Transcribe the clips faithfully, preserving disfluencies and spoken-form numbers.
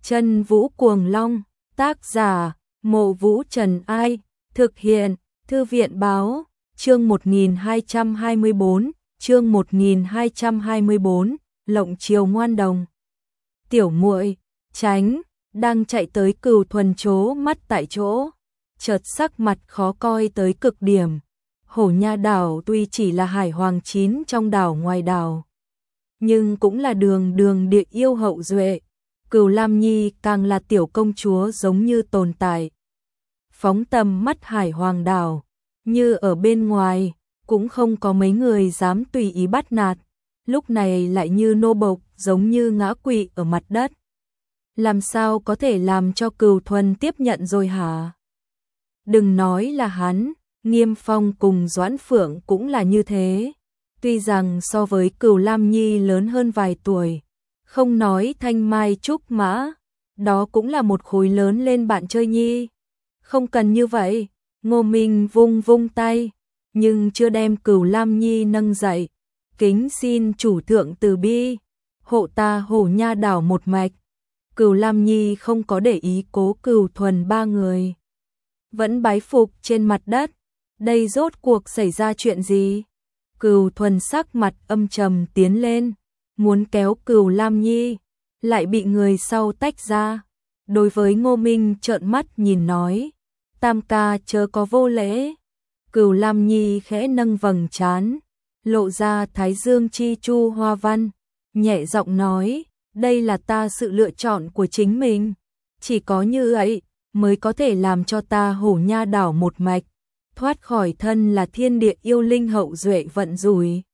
Chân Vũ Cuồng Long, tác giả, Mộ Vũ Trần Ai, thực hiện, Thư viện Báo, chương một nghìn hai trăm hai mươi bốn, chương một nghìn hai trăm hai mươi bốn, Lộng Chiều Ngoan Đồng. Tiểu muội, tránh, đang chạy tới Cửu Thuần trố mắt tại chỗ, chợt sắc mặt khó coi tới cực điểm. Hổ Nha đảo tuy chỉ là hải hoàng chín trong đảo ngoài đảo, nhưng cũng là đường đường địa yêu hậu duệ. Cửu Lam Nhi càng là tiểu công chúa giống như tồn tại phóng tầm mắt hải hoàng đảo, như ở bên ngoài cũng không có mấy người dám tùy ý bắt nạt, lúc này lại như nô bộc giống như ngã quỵ ở mặt đất. Làm sao có thể làm cho Cửu Thuần tiếp nhận rồi hả? Đừng nói là hắn, Nghiêm Phong cùng Doãn Phượng cũng là như thế. Tuy rằng so với Cửu Lam Nhi lớn hơn vài tuổi, không nói thanh mai trúc mã, đó cũng là một khối lớn lên bạn chơi nhi. Không cần như vậy, Ngô Minh vung vung tay, nhưng chưa đem Cửu Lam Nhi nâng dậy. Kính xin chủ thượng từ bi, hộ ta Hổ Nha đảo một mạch. Cửu Lam Nhi không có để ý Cố Cửu Thuần ba người, vẫn bái phục trên mặt đất. Đây rốt cuộc xảy ra chuyện gì? Cửu Thuần sắc mặt âm trầm tiến lên, muốn kéo Cửu Lam Nhi, lại bị người sau tách ra. Đối với Ngô Minh trợn mắt nhìn nói, tam ca chớ có vô lễ. Cửu Lam Nhi khẽ nâng vầng trán, lộ ra thái dương chi chu hoa văn, nhẹ giọng nói, đây là ta sự lựa chọn của chính mình. Chỉ có như vậy mới có thể làm cho ta Hổ Nha đảo một mạch, thoát khỏi thân là thiên địa yêu linh hậu duệ vận rủi.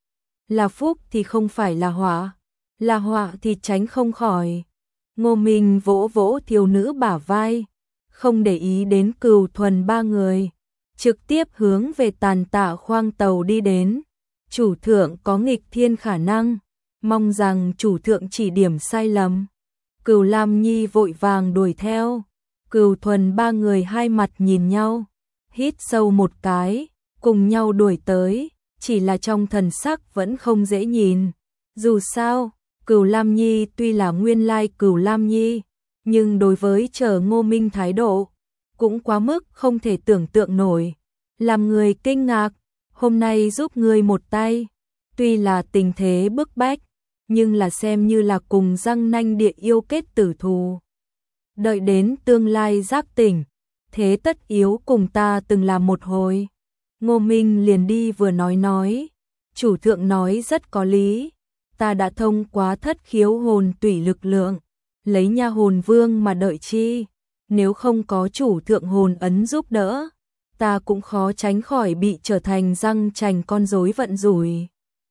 Là phúc thì không phải là họa, là họa thì tránh không khỏi. Ngô Minh vỗ vỗ thiếu nữ bả vai, không để ý đến Cửu Thuần ba người, trực tiếp hướng về Tàn Tạ khoang tàu đi đến. Chủ thượng có nghịch thiên khả năng, mong rằng chủ thượng chỉ điểm sai lầm. Cửu Lam Nhi vội vàng đuổi theo. Cửu Thuần ba người hai mặt nhìn nhau, hít sâu một cái, cùng nhau đuổi tới, chỉ là trong thần sắc vẫn không dễ nhìn. Dù sao, Cửu Lam Nhi tuy là nguyên lai Cửu Lam Nhi, nhưng đối với Trở Ngô Minh thái độ cũng quá mức không thể tưởng tượng nổi, làm người kinh ngạc. Hôm nay giúp người một tay, tuy là tình thế bức bách, nhưng là xem như là cùng răng nanh địa yêu kết tử thù. Đợi đến tương lai giác tỉnh, thế tất yếu cùng ta từng làm một hồi. Ngô Minh liền đi vừa nói nói, chủ thượng nói rất có lý, ta đã thông qua thất khiếu hồn tủy lực lượng, lấy nha hồn vương mà đợi chi, nếu không có chủ thượng hồn ấn giúp đỡ, ta cũng khó tránh khỏi bị trở thành răng chành con rối vận rủi.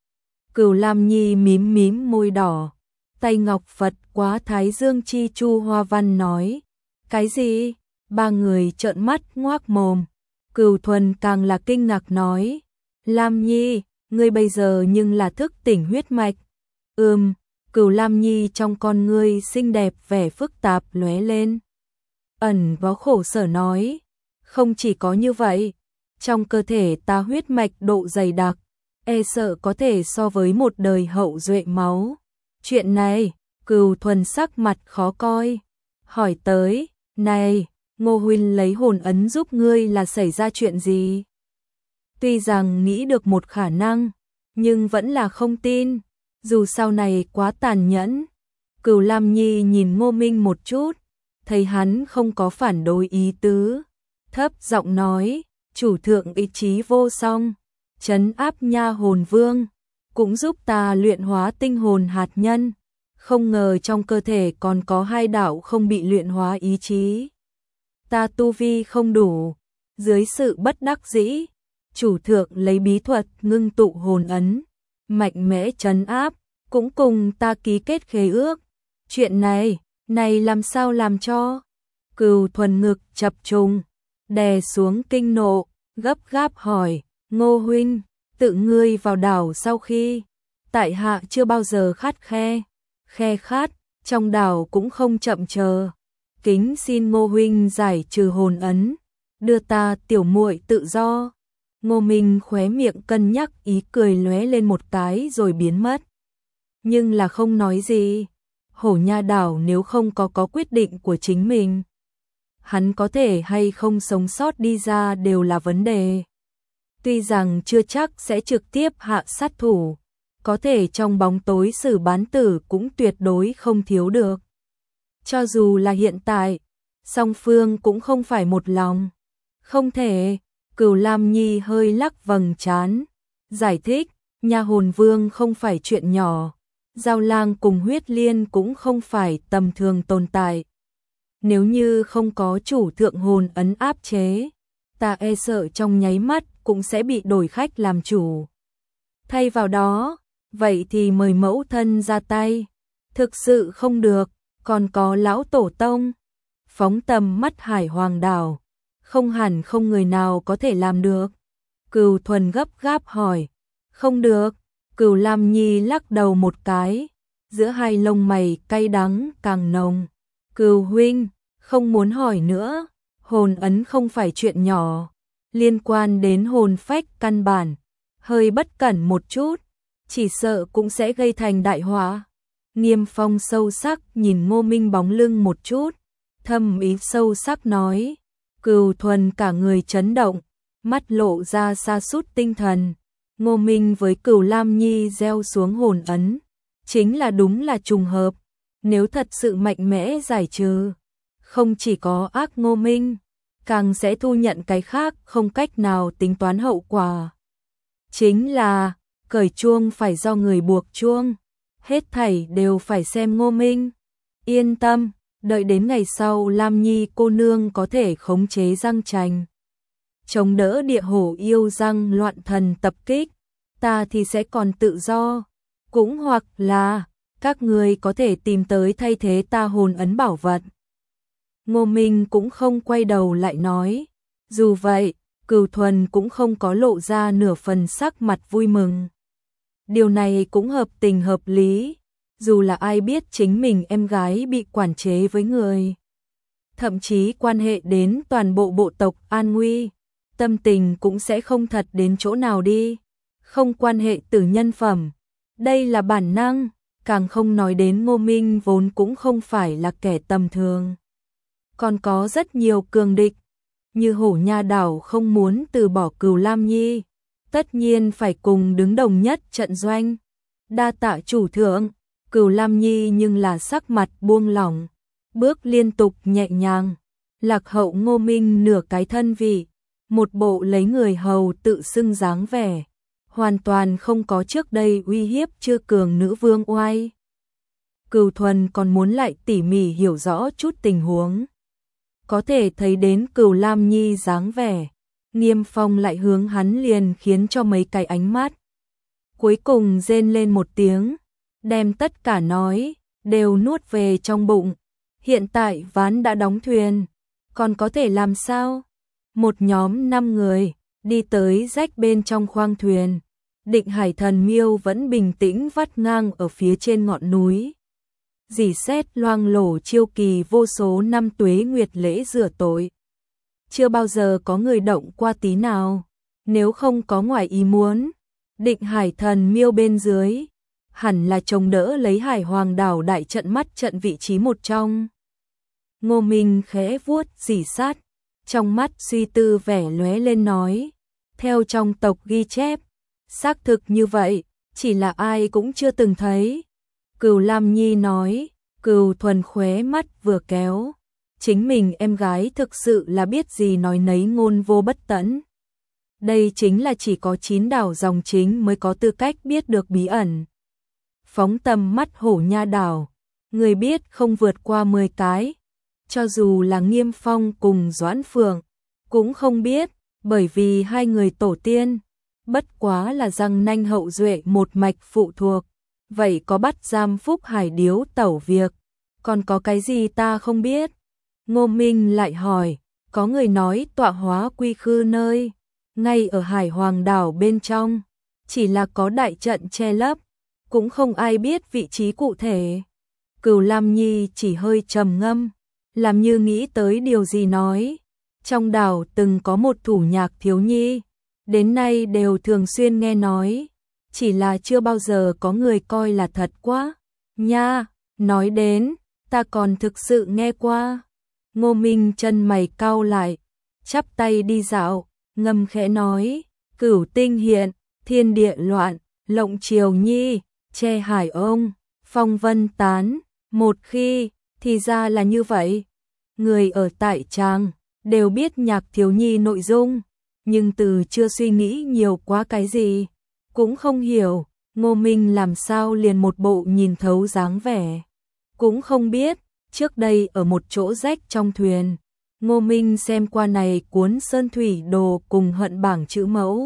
Cửu Lam Nhi mím mím môi đỏ, tay ngọc Phật quá thái dương chi chu hoa văn nói, cái gì? Ba người trợn mắt ngoác mồm. Cửu Thuần càng là kinh ngạc nói, Lam Nhi, ngươi bây giờ nhưng là thức tỉnh huyết mạch. Ừm, Cửu Lam Nhi trong con ngươi xinh đẹp vẻ phức tạp lóe lên, ẩn có khổ sở nói, không chỉ có như vậy, trong cơ thể ta huyết mạch độ dày đặc, e sợ có thể so với một đời hậu duệ máu. Chuyện này, Cửu Thuần sắc mặt khó coi, hỏi tới, này, Ngô huynh lấy hồn ấn giúp ngươi là xảy ra chuyện gì? Tuy rằng nghĩ được một khả năng, nhưng vẫn là không tin, dù sau này quá tàn nhẫn. Cửu Lam Nhi nhìn Ngô Minh một chút, thấy hắn không có phản đối ý tứ, thấp giọng nói, chủ thượng ý chí vô song, trấn áp nha hồn vương, cũng giúp ta luyện hóa tinh hồn hạt nhân, không ngờ trong cơ thể còn có hai đạo không bị luyện hóa ý chí. Ta tu vi không đủ, dưới sự bất đắc dĩ, chủ thượng lấy bí thuật ngưng tụ hồn ấn, mạnh mẽ trấn áp, cũng cùng ta ký kết khế ước. Chuyện này, này làm sao làm cho? Cửu Thuần ngực chập trùng, đè xuống kinh nộ, gấp gáp hỏi, Ngô huynh, tự ngươi vào đảo sau khi, tại hạ chưa bao giờ khát khe, khe khát, trong đảo cũng không chậm chờ. Kính xin Ngô huynh giải trừ hồn ấn, đưa ta tiểu muội tự do. Ngô Minh khóe miệng cân nhắc, ý cười lóe lên một cái rồi biến mất, nhưng là không nói gì. Hổ Nha đảo nếu không có có quyết định của chính mình, hắn có thể hay không sống sót đi ra đều là vấn đề. Tuy rằng chưa chắc sẽ trực tiếp hạ sát thủ, có thể trong bóng tối xử bán tử cũng tuyệt đối không thiếu được. Cho dù là hiện tại, song phương cũng không phải một lòng. Không thể, Cửu Lam Nhi hơi lắc vầng trán, giải thích, Nha Hồn Vương không phải chuyện nhỏ, Giao Lang cùng Huyết Liên cũng không phải tầm thường tồn tại. Nếu như không có chủ thượng hồn ấn áp chế, ta e sợ trong nháy mắt cũng sẽ bị đổi khách làm chủ. Thay vào đó, vậy thì mời mẫu thân ra tay. Thực sự không được, còn có lão tổ tông. Phóng tầm mắt Hải Hoàng đảo, không hẳn không người nào có thể làm được. Cửu Thuần gấp gáp hỏi, không được. Cửu Lam Nhi lắc đầu một cái, giữa hai lông mày cay đắng càng nồng. Cửu huynh, không muốn hỏi nữa, hồn ấn không phải chuyện nhỏ, liên quan đến hồn phách căn bản, hơi bất cẩn một chút, chỉ sợ cũng sẽ gây thành đại họa. Niêm Phong sâu sắc nhìn Ngô Minh bóng lưng một chút, thâm ý sâu sắc nói. Cửu Thuần cả người chấn động, mắt lộ ra sa sút tinh thần. Ngô Minh với Cửu Lam Nhi gieo xuống hồn ấn, chính là đúng là trùng hợp. Nếu thật sự mạnh mẽ giải trừ, không chỉ có ác Ngô Minh, càng sẽ thu nhận cái khác không cách nào tính toán hậu quả. Chính là, cởi chuông phải do người buộc chuông, hết thảy đều phải xem Ngô Minh. Yên tâm, đợi đến ngày sau Lam Nhi cô nương có thể khống chế răng trành, chống đỡ địa hổ yêu răng loạn thần tập kích, ta thì sẽ còn tự do, cũng hoặc là các người có thể tìm tới thay thế ta hồn ấn bảo vật. Ngô Minh cũng không quay đầu lại nói. Dù vậy, Cửu Thuần cũng không có lộ ra nửa phần sắc mặt vui mừng. Điều này cũng hợp tình hợp lý, dù là ai biết chính mình em gái bị quản chế với người, thậm chí quan hệ đến toàn bộ bộ tộc an nguy, tâm tình cũng sẽ không thật đến chỗ nào đi. Không quan hệ từ nhân phẩm, đây là bản năng, càng không nói đến Ngô Minh vốn cũng không phải là kẻ tầm thường. Còn có rất nhiều cường địch, như Hổ Nha đảo không muốn từ bỏ Cửu Lam Nhi, tất nhiên phải cùng đứng đồng nhất trận doanh. Đa tạ chủ thượng. Cửu Lam Nhi nhưng là sắc mặt buông lỏng, bước liên tục nhẹ nhàng, lạc hậu Ngô Minh nửa cái thân vị, một bộ lấy người hầu tự xưng dáng vẻ, hoàn toàn không có trước đây uy hiếp chưa cường nữ vương oai. Cửu Thuần còn muốn lại tỉ mỉ hiểu rõ chút tình huống, có thể thấy đến Cửu Lam Nhi dáng vẻ, Niêm Phong lại hướng hắn liền khiến cho mấy cái ánh mắt. Cuối cùng rên lên một tiếng, đem tất cả nói, đều nuốt về trong bụng. Hiện tại ván đã đóng thuyền, còn có thể làm sao? Một nhóm năm người, đi tới rách bên trong khoang thuyền. Định Hải Thần Miêu vẫn bình tĩnh vắt ngang ở phía trên ngọn núi. Dì xét loang lổ chiêu kỳ vô số năm tuế nguyệt lễ rửa tội. Chưa bao giờ có người động qua tí nào. Nếu không có ngoài ý muốn, Định Hải Thần Miêu bên dưới hẳn là chống đỡ lấy Hải Hoàng đảo đại trận mắt trận vị trí một trong. Ngô Minh khẽ vuốt dì sát, trong mắt suy tư vẻ lóe lên nói, theo trong tộc ghi chép, xác thực như vậy, chỉ là ai cũng chưa từng thấy. Cửu Lam Nhi nói. Cửu Thuần khóe mắt vừa kéo, chính mình em gái thực sự là biết gì nói nấy ngôn vô bất tẫn. Đây chính là chỉ có chín đảo dòng chính mới có tư cách biết được bí ẩn. Phóng tầm mắt Hổ Nha đảo, người biết không vượt qua mười cái, cho dù là Nghiêm Phong cùng Doãn Phượng, cũng không biết, bởi vì hai người tổ tiên, bất quá là răng nanh hậu duệ một mạch phụ thuộc. Vậy có bắt giam Phúc Hải điếu tẩu việc, còn có cái gì ta không biết? Ngô Minh lại hỏi, có người nói tọa hóa quy khư nơi, ngay ở Hải Hoàng đảo bên trong, chỉ là có đại trận che lấp, cũng không ai biết vị trí cụ thể. Cửu Lam Nhi chỉ hơi trầm ngâm, làm như nghĩ tới điều gì nói, trong đảo từng có một thủ nhạc thiếu nhi, đến nay đều thường xuyên nghe nói. Chỉ là chưa bao giờ có người coi là thật quá. Nha, Nói đến, ta còn thực sự nghe qua. Ngô Minh chân mày cau lại, chắp tay đi dạo, ngâm khẽ nói, cửu tinh hiện, thiên địa loạn, lộng triều nhi, che hải ông, phong vân tán, một khi, thì ra là như vậy. Người ở tại Tràng đều biết nhạc thiếu nhi nội dung, nhưng từ chưa suy nghĩ nhiều quá cái gì, cũng không hiểu Ngô Minh làm sao liền một bộ nhìn thấu dáng vẻ. Cũng không biết, trước đây ở một chỗ rách trong thuyền, Ngô Minh xem qua này cuốn Sơn Thủy Đồ cùng Hận bảng chữ mẫu.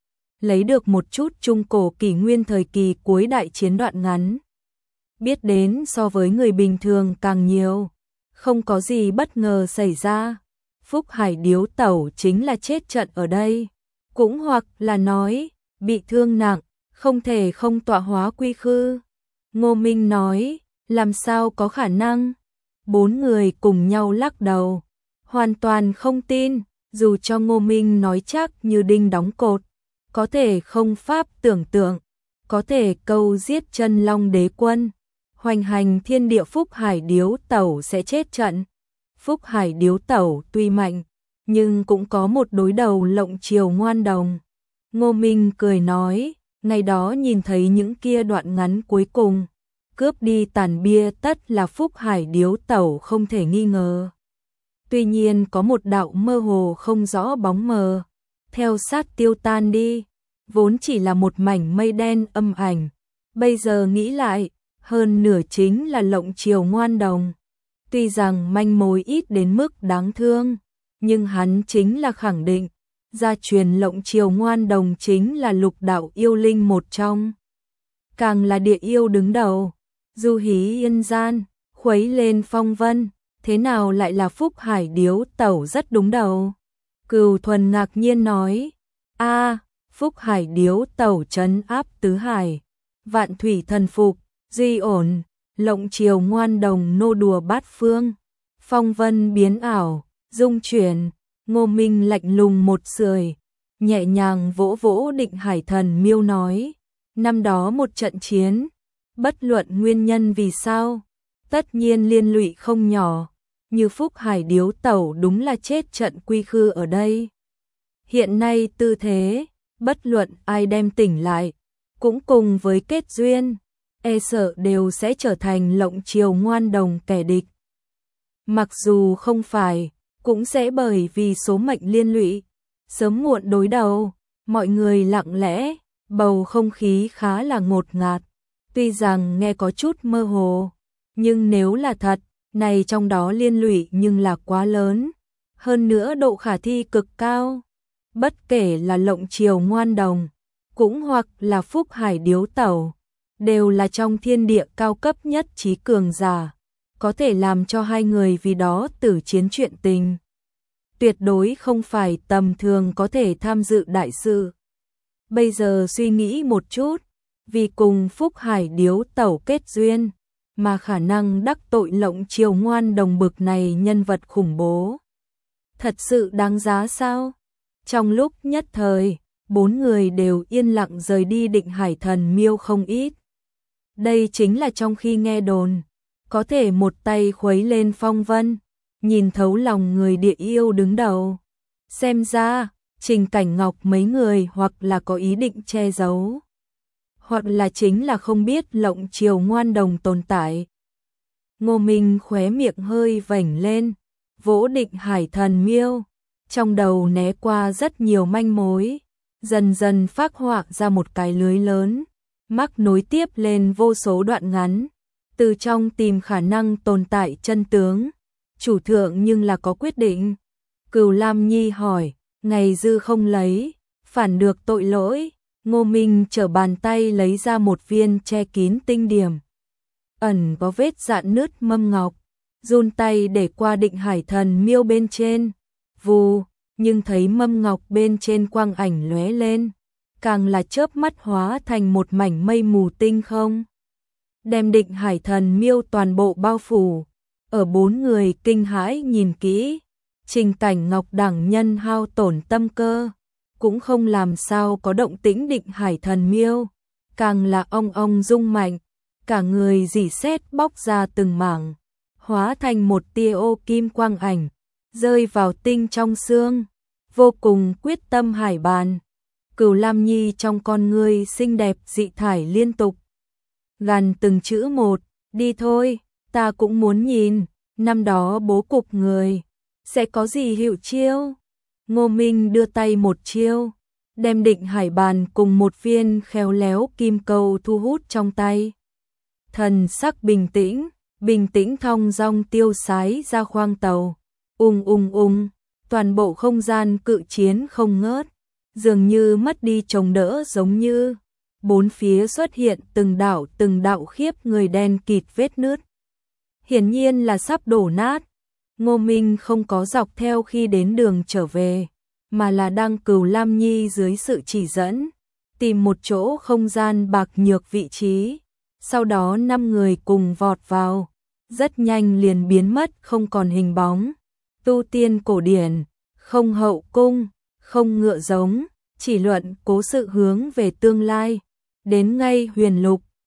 Lấy được một chút trung cổ kỷ nguyên thời kỳ cuối đại chiến đoạn ngắn. Biết đến so với người bình thường càng nhiều, không có gì bất ngờ xảy ra. Phúc Hải điếu tẩu chính là chết trận ở đây, cũng hoặc là nói, bị thương nặng, không thể không tọa hóa quy khư. Ngô Minh nói, làm sao có khả năng? Bốn người cùng nhau lắc đầu, hoàn toàn không tin, dù cho Ngô Minh nói chắc như đinh đóng cột, có thể không pháp tưởng tượng, có thể câu giết chân long đế quân, hoành hành thiên địa Phúc Hải điếu tẩu sẽ chết trận. Phúc Hải điếu tẩu tuy mạnh, nhưng cũng có một đối đầu lộng triều ngoan đồng. Ngô Minh cười nói, ngày đó nhìn thấy những kia đoạn ngắn cuối cùng, cướp đi tàn bia tất là Phúc Hải điếu tẩu không thể nghi ngờ. Tuy nhiên có một đạo mơ hồ không rõ bóng mờ, theo sát tiêu tan đi, vốn chỉ là một mảnh mây đen âm ảnh. Bây giờ nghĩ lại, hơn nửa chính là lộng triều ngoan đồng. Tuy rằng manh mối ít đến mức đáng thương, nhưng hắn chính là khẳng định, gia truyền lộng triều ngoan đồng chính là lục đạo yêu linh một trong. Càng là địa yêu đứng đầu, du hí yên gian, khuấy lên phong vân, thế nào lại là Phúc Hải điếu tẩu rất đúng đầu. Cửu Thuần ngạc nhiên nói, a Phúc Hải điếu tẩu trấn áp tứ hải, vạn thủy thần phục, duy ổn, lộng triều ngoan đồng nô đùa bát phương, phong vân biến ảo, dung chuyển. Ngô Minh lạnh lùng một sưởi, nhẹ nhàng vỗ vỗ Định Hải Thần Miêu nói, năm đó một trận chiến, bất luận nguyên nhân vì sao, tất nhiên liên lụy không nhỏ, như Phúc Hải điếu tẩu đúng là chết trận quy khư ở đây. Hiện nay tư thế, bất luận ai đem tỉnh lại, cũng cùng với kết duyên, e sợ đều sẽ trở thành lộng triều ngoan đồng kẻ địch. Mặc dù không phải, cũng sẽ bởi vì số mệnh liên lụy, sớm muộn đối đầu, mọi người lặng lẽ, bầu không khí khá là ngột ngạt, tuy rằng nghe có chút mơ hồ, nhưng nếu là thật, này trong đó liên lụy nhưng là quá lớn, hơn nữa độ khả thi cực cao. Bất kể là lộng triều ngoan đồng, cũng hoặc là Phúc Hải điếu tẩu, đều là trong thiên địa cao cấp nhất trí cường giả, có thể làm cho hai người vì đó tử chiến chuyện tình. Tuyệt đối không phải tầm thường có thể tham dự đại sự. Bây giờ suy nghĩ một chút, vì cùng Phúc Hải điếu tẩu kết duyên, mà khả năng đắc tội lộng triều ngoan đồng bực này nhân vật khủng bố. Thật sự đáng giá sao? Trong lúc nhất thời, bốn người đều yên lặng rời đi Định Hải Thần Miêu không ít. Đây chính là trong khi nghe đồn, có thể một tay khuấy lên phong vân, nhìn thấu lòng người địa yêu đứng đầu. Xem ra, Trình Cảnh Ngọc mấy người hoặc là có ý định che giấu, hoặc là chính là không biết lộng triều ngoan đồng tồn tại. Ngô Minh khóe miệng hơi vểnh lên, vỗ Định Hải Thần Miêu, trong đầu né qua rất nhiều manh mối, dần dần phác họa ra một cái lưới lớn, mắc nối tiếp lên vô số đoạn ngắn, từ trong tìm khả năng tồn tại chân tướng. Chủ thượng nhưng là có quyết định. Cửu Lam Nhi hỏi, ngày dư không lấy, phản được tội lỗi. Ngô Minh trở bàn tay lấy ra một viên che kín tinh điểm, ẩn có vết dạn nứt mâm ngọc, run tay để qua Định Hải Thần Miêu bên trên, vù, nhưng thấy mâm ngọc bên trên quang ảnh lóe lên, càng là chớp mắt hóa thành một mảnh mây mù tinh không, đem Định Hải Thần Miêu toàn bộ bao phủ. Ở bốn người kinh hãi nhìn kỹ, Trình Cảnh Ngọc đẳng nhân hao tổn tâm cơ, cũng không làm sao có động tĩnh Định Hải Thần Miêu, càng là ong ong rung mạnh, cả người rỉ sét bóc ra từng mảng, hóa thành một tia ô kim quang ảnh, rơi vào tinh trong xương, vô cùng quyết tâm Hải Bàn. Cửu Lam Nhi trong con ngươi xinh đẹp dị thải liên tục, gằn từng chữ một, đi thôi, ta cũng muốn nhìn, năm đó bố cục người, sẽ có gì hiệu chiêu. Ngô Minh đưa tay một chiêu, đem Định Hải Bàn cùng một viên khéo léo kim câu thu hút trong tay. Thần sắc bình tĩnh, bình tĩnh thong dong tiêu sái ra khoang tàu, ung ung ung, toàn bộ không gian cự chiến không ngớt, dường như mất đi chống đỡ giống như, bốn phía xuất hiện từng đạo từng đạo khiếp người đen kịt vết nứt. Hiển nhiên là sắp đổ nát. Ngô Minh không có dọc theo khi đến đường trở về, mà là đang Cửu Lam Nhi dưới sự chỉ dẫn, tìm một chỗ không gian bạc nhược vị trí. Sau đó năm người cùng vọt vào, rất nhanh liền biến mất không còn hình bóng. Tu tiên cổ điển, không hậu cung, không ngựa giống, chỉ luận cố sự hướng về tương lai. Đến ngay Huyền Lục,